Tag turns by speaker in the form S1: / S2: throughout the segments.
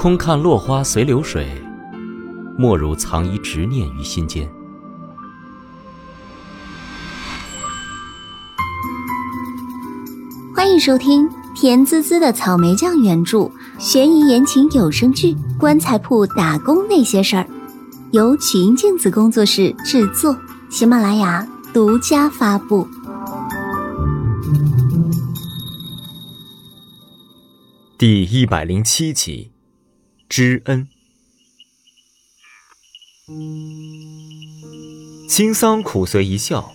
S1: 空看落花随流水，莫如藏一执念于心间。
S2: 欢迎收听甜滋滋的草莓酱原著悬疑言情有声剧《棺材铺打工那些事儿》，由曲音镜子工作室制作，喜马拉雅独家发布。
S3: 第107集，知恩。青桑苦随一笑，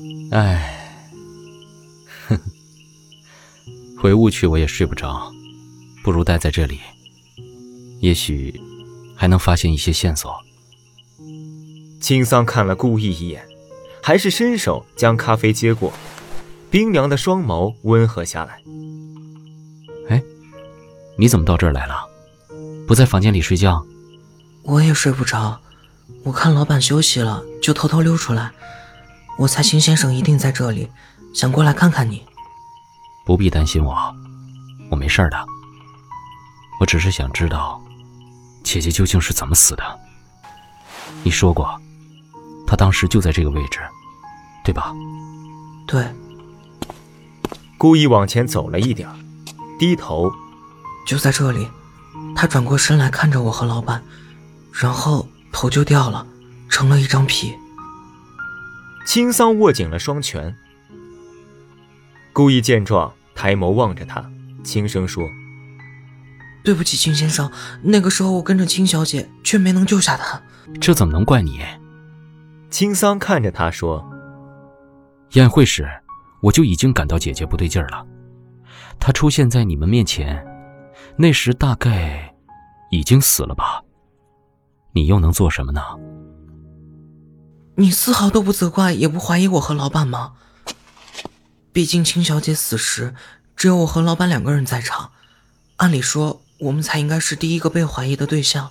S1: 回屋去我也睡不着，不如待在这里，也许还能发现一些线索。
S3: 青桑看了顾意一眼，还是伸手将咖啡接过，冰凉的双眸温和下来。
S1: 你怎么到这儿来了？不在房间里睡觉？
S4: 我也睡不着，我看老板休息了，就偷偷溜出来。我猜秦先生一定在这里，想过来看看你。
S1: 不必担心我没事的。我只是想知道姐姐究竟是怎么死的。你说过她当时就在这个位置，对吧？
S4: 对。
S3: 故意往前走了一点，低头。
S4: 就在这里，他转过身来看着我和老板，然后头就掉了，成了一张皮。
S3: 青桑握紧了双拳。顾意见状，抬眸望着他，轻声说：
S4: 对不起秦先生，那个时候我跟着秦小姐，却没能救下她。
S1: 这怎么能怪你？
S3: 青桑看着他说：
S1: 宴会时我就已经感到姐姐不对劲儿了，她出现在你们面前，那时大概已经死了吧？你又能做什么呢？
S4: 你丝毫都不责怪也不怀疑我和老板吗？毕竟秦小姐死时只有我和老板2个人在场，按理说我们才应该是第一个被怀疑的对象。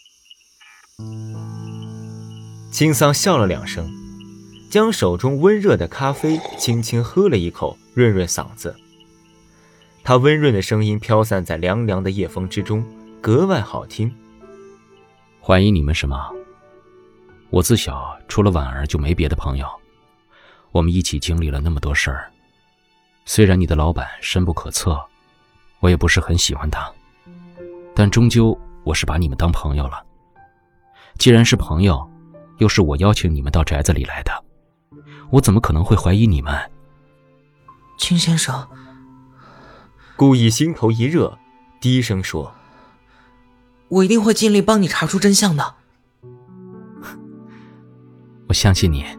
S3: 青桑笑了2声，将手中温热的咖啡轻轻喝了一口，润润嗓子。他温润的声音飘散在凉凉的夜风之中，格外好听。
S1: 怀疑你们什么？我自小除了婉儿就没别的朋友，我们一起经历了那么多事儿。虽然你的老板深不可测，我也不是很喜欢他，但终究我是把你们当朋友了。既然是朋友，又是我邀请你们到宅子里来的，我怎么可能会怀疑你们？
S4: 秦先生。
S3: 顾意心头一热，低声说：
S4: 我一定会尽力帮你查出真相的。
S1: 我相信你。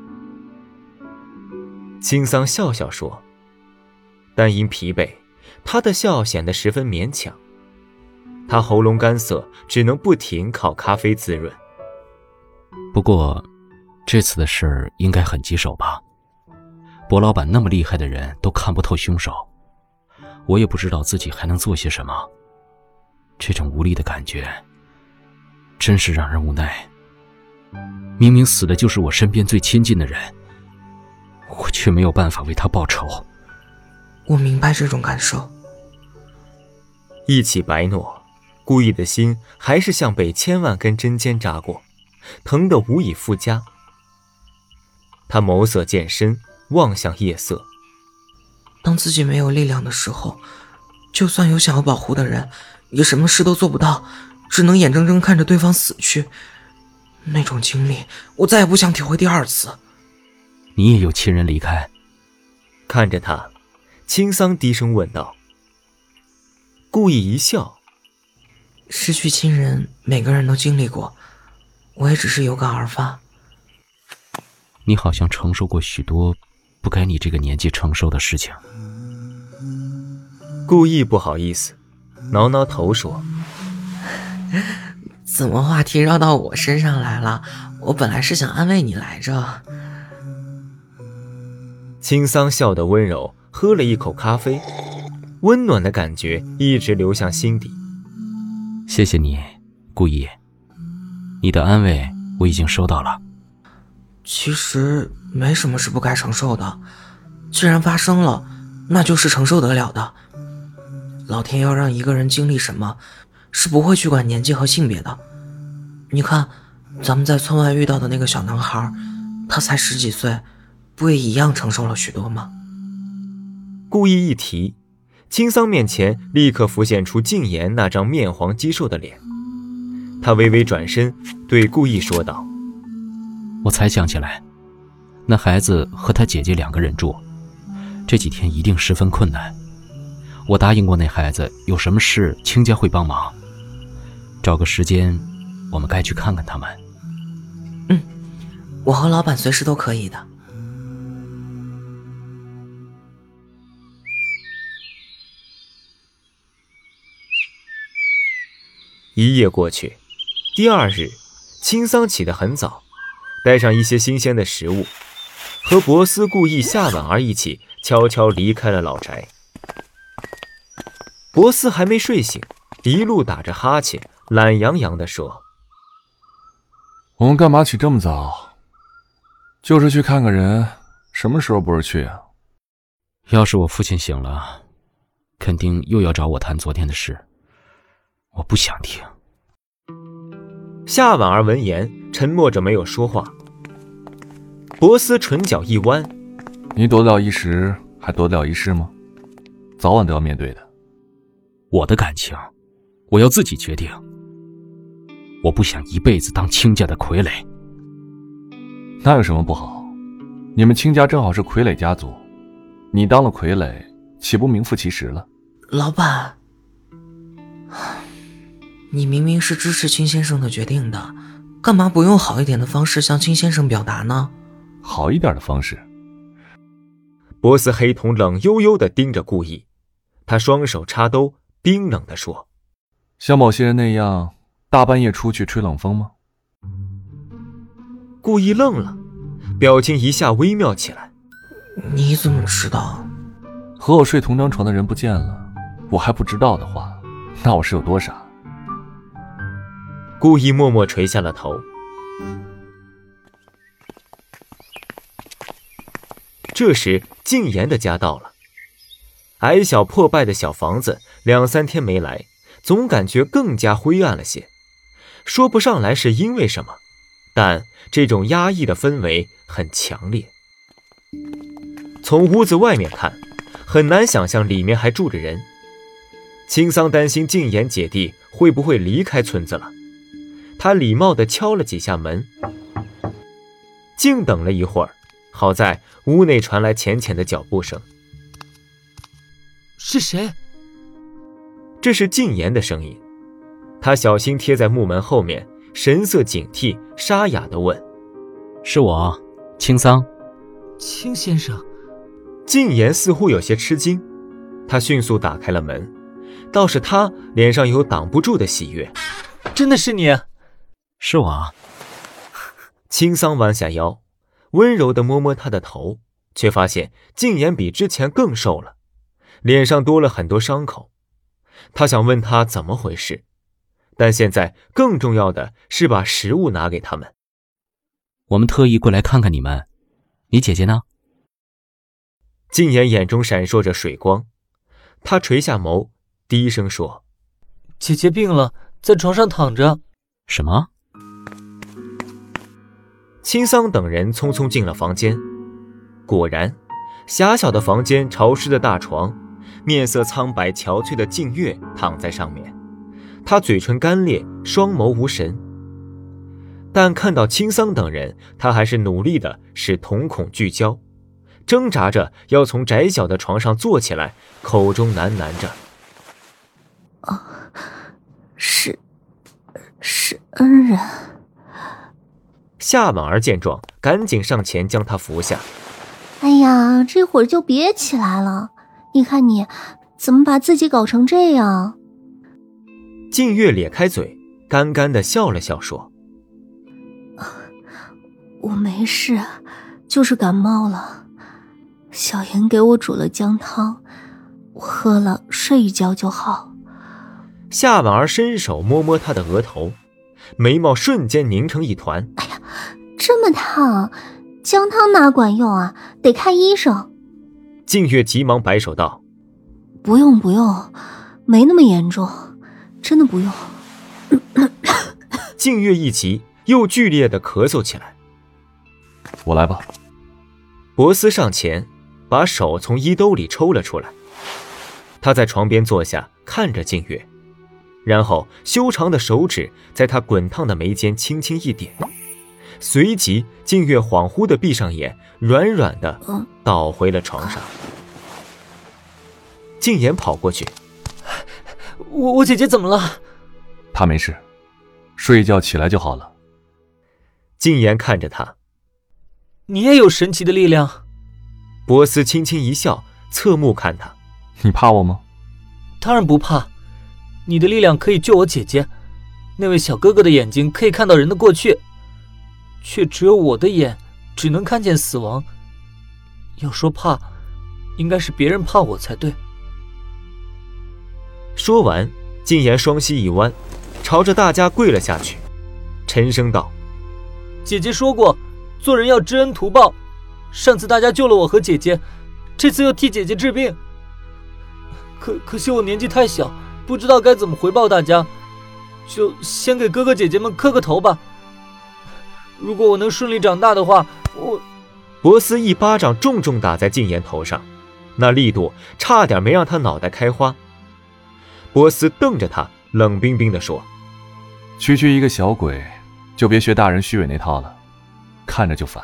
S3: 青桑笑笑说，但因疲惫，他的笑显得十分勉强。他喉咙干涩，只能不停靠咖啡滋润。
S1: 不过这次的事应该很棘手吧？薄老板那么厉害的人都看不透凶手，我也不知道自己还能做些什么。这种无力的感觉真是让人无奈。明明死的就是我身边最亲近的人，我却没有办法为他报仇。
S4: 我明白这种感受。
S3: 一起白诺，顾意的心还是像被千万根针尖扎过，疼得无以复加。他眸色渐深，望向夜色。
S4: 当自己没有力量的时候，就算有想要保护的人，也什么事都做不到，只能眼睁睁看着对方死去。那种经历，我再也不想体会第2次。
S1: 你也有亲人离开？
S3: 看着他，青桑低声问道。顾意一笑：
S4: 失去亲人，每个人都经历过，我也只是有感而发。
S1: 你好像承受过许多不该你这个年纪承受的事情。
S3: 顾意不好意思，挠挠头说：
S4: 怎么话题绕到我身上来了？我本来是想安慰你来着。
S3: 青桑笑得温柔，喝了一口咖啡，温暖的感觉一直流向心底。
S1: 谢谢你，顾意，你的安慰我已经收到了。
S4: 其实没什么是不该承受的，既然发生了，那就是承受得了的。老天要让一个人经历什么， 是不会去管年纪和性别的。你看，咱们在村外遇到的那个小男孩，他才10几岁，不也一样承受了许多吗？
S3: 顾意一提，青桑面前立刻浮现出静言那张面黄肌瘦的脸。他微微转身对顾意说道：
S1: 我才想起来，那孩子和他姐姐2个人住，这几天一定十分困难。我答应过那孩子，有什么事亲家会帮忙。找个时间，我们该去看看他们。
S4: 我和老板随时都可以的。
S3: 一夜过去，第2日，青桑起得很早，带上一些新鲜的食物，和博斯、顾意、夏婉儿一起悄悄离开了老宅。博斯还没睡醒，一路打着哈欠，懒洋洋地说：
S5: 我们干嘛起这么早？就是去看个人，什么时候不是去啊？
S1: 要是我父亲醒了，肯定又要找我谈昨天的事，我不想听。
S3: 夏婉儿闻言沉默着没有说话。博斯唇角一弯：
S5: 你躲得了一时，还躲得了一世吗？早晚都要面对的。
S1: 我的感情，我要自己决定。我不想一辈子当亲家的傀儡。
S5: 那有什么不好？你们亲家正好是傀儡家族，你当了傀儡，岂不名副其实了？
S4: 老板，你明明是支持青先生的决定的，干嘛不用好一点的方式向青先生表达呢？
S5: 好一点的方式。
S3: 博斯黑瞳冷悠悠地盯着顾意，他双手插兜，冰冷地说：
S5: 像某些人那样大半夜出去吹冷风吗？
S3: 顾意愣了，表情一下微妙起来。
S4: 你怎么知道？
S5: 和我睡同张床的人不见了，我还不知道的话，那我是有多傻？
S3: 顾意默默垂下了头。这时静言的家到了，矮小破败的小房子2、3天没来，总感觉更加灰暗了些。说不上来是因为什么，但这种压抑的氛围很强烈。从屋子外面看，很难想象里面还住着人。青桑担心静言姐弟会不会离开村子了，他礼貌地敲了几下门。静等了一会儿，好在屋内传来浅浅的脚步声。
S6: 是谁？
S3: 这是静言的声音。他小心贴在木门后面，神色警惕，沙哑地问：
S1: 是我，青桑。
S6: 青先生。
S3: 静言似乎有些吃惊，他迅速打开了门，倒是他脸上有挡不住的喜悦。
S6: 真的是你？
S1: 是我。
S3: 青桑弯下腰，温柔地摸摸他的头，却发现静言比之前更瘦了，脸上多了很多伤口。他想问他怎么回事，但现在更重要的是把食物拿给他们。
S1: 我们特意过来看看你们，你姐姐呢？
S3: 静言眼中闪烁着水光，他垂下眸，低声说：
S6: 姐姐病了，在床上躺着。
S1: 什么？
S3: 青桑等人匆匆进了房间，果然，狭小的房间，潮湿的大床，面色苍白憔悴的静月躺在上面，她嘴唇干裂，双眸无神。但看到青桑等人，她还是努力的使瞳孔聚焦，挣扎着要从窄小的床上坐起来，口中喃喃着：
S2: 是恩人。
S3: 夏婉儿见状，赶紧上前将她扶下。
S2: 哎呀，这会儿就别起来了，你看你怎么把自己搞成这样。
S3: 静月咧开嘴，干干地笑了笑说：
S2: 我没事，就是感冒了。小妍给我煮了姜汤，我喝了睡一觉就好。
S3: 夏婉儿伸手摸摸她的额头，眉毛瞬间拧成一团。
S2: 哎呀，这么烫，姜汤哪管用啊，得看医生。
S3: 静月急忙摆手道：
S2: 不用，没那么严重， 真的不用。
S3: 静月一急，又剧烈地咳嗽起来。
S5: 我来吧。
S3: 博斯上前，把手从衣兜里抽了出来。他在床边坐下，看着静月，然后修长的手指在她滚烫的眉间轻轻一点，随即静月恍惚地闭上眼，软软地倒回了床上。静言跑过去，
S6: 我姐姐怎么了？
S5: 她没事，睡一觉起来就好了。
S3: 静言看着他，
S6: 你也有神奇的力量。
S3: 博斯轻轻一笑，侧目看他。
S5: 你怕我吗？
S6: 当然不怕，你的力量可以救我姐姐。那位小哥哥的眼睛可以看到人的过去，却只有我的眼只能看见死亡。要说怕，应该是别人怕我才对。
S3: 说完，静言双膝一弯，朝着大家跪了下去，沉声道：
S6: 姐姐说过，做人要知恩图报。上次大家救了我和姐姐，这次又替姐姐治病。可惜我年纪太小，不知道该怎么回报大家，就先给哥哥姐姐们磕个头吧。如果我能顺利长大的话，
S3: 博斯一巴掌重重打在静言头上，那力度差点没让他脑袋开花。博斯瞪着他，冷冰冰地说：
S5: 区区一个小鬼，就别学大人虚伪那套了，看着就烦。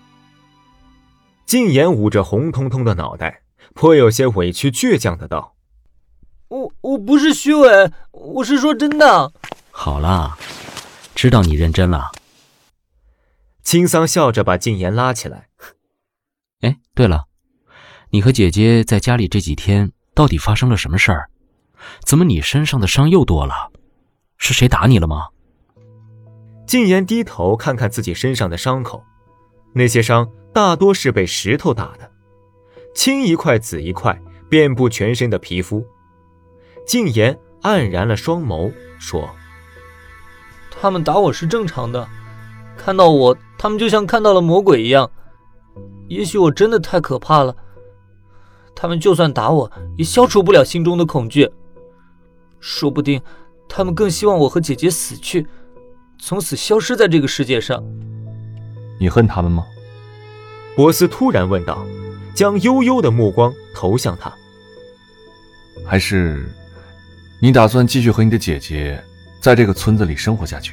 S3: 静言捂着红彤彤的脑袋，颇有些委屈倔强的道：
S6: 我不是虚伪，我是说真的。
S1: 好啦，知道你认真了。
S3: 青桑笑着把静言拉起来。
S1: 哎，对了，你和姐姐在家里这几天到底发生了什么事儿？怎么你身上的伤又多了？是谁打你了吗？
S3: 静言低头看看自己身上的伤口，那些伤大多是被石头打的，青一块紫一块，遍布全身的皮肤。静言黯然了双眸，说：
S6: 他们打我是正常的，看到我，他们就像看到了魔鬼一样。也许我真的太可怕了，他们就算打我，也消除不了心中的恐惧。说不定他们更希望我和姐姐死去，从此消失在这个世界上。
S5: 你恨他们吗？
S3: 博斯突然问道，将悠悠的目光投向他。
S5: 还是你打算继续和你的姐姐在这个村子里生活下去？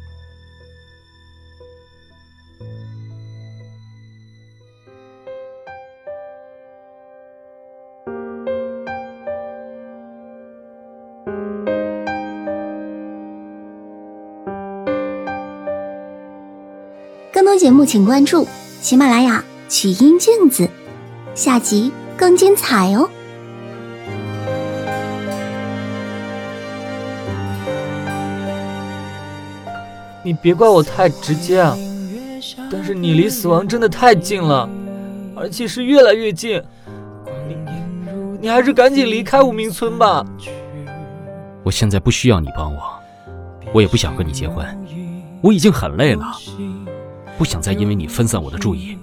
S2: 更多节目请关注喜马拉雅曲音镜子，下集更精彩哦。
S6: 你别怪我太直接啊，但是你离死亡真的太近了，而且是越来越近。你还是赶紧离开无名村吧。
S1: 我现在不需要你帮我，我也不想和你结婚，我已经很累了，不想再因为你分散我的注意。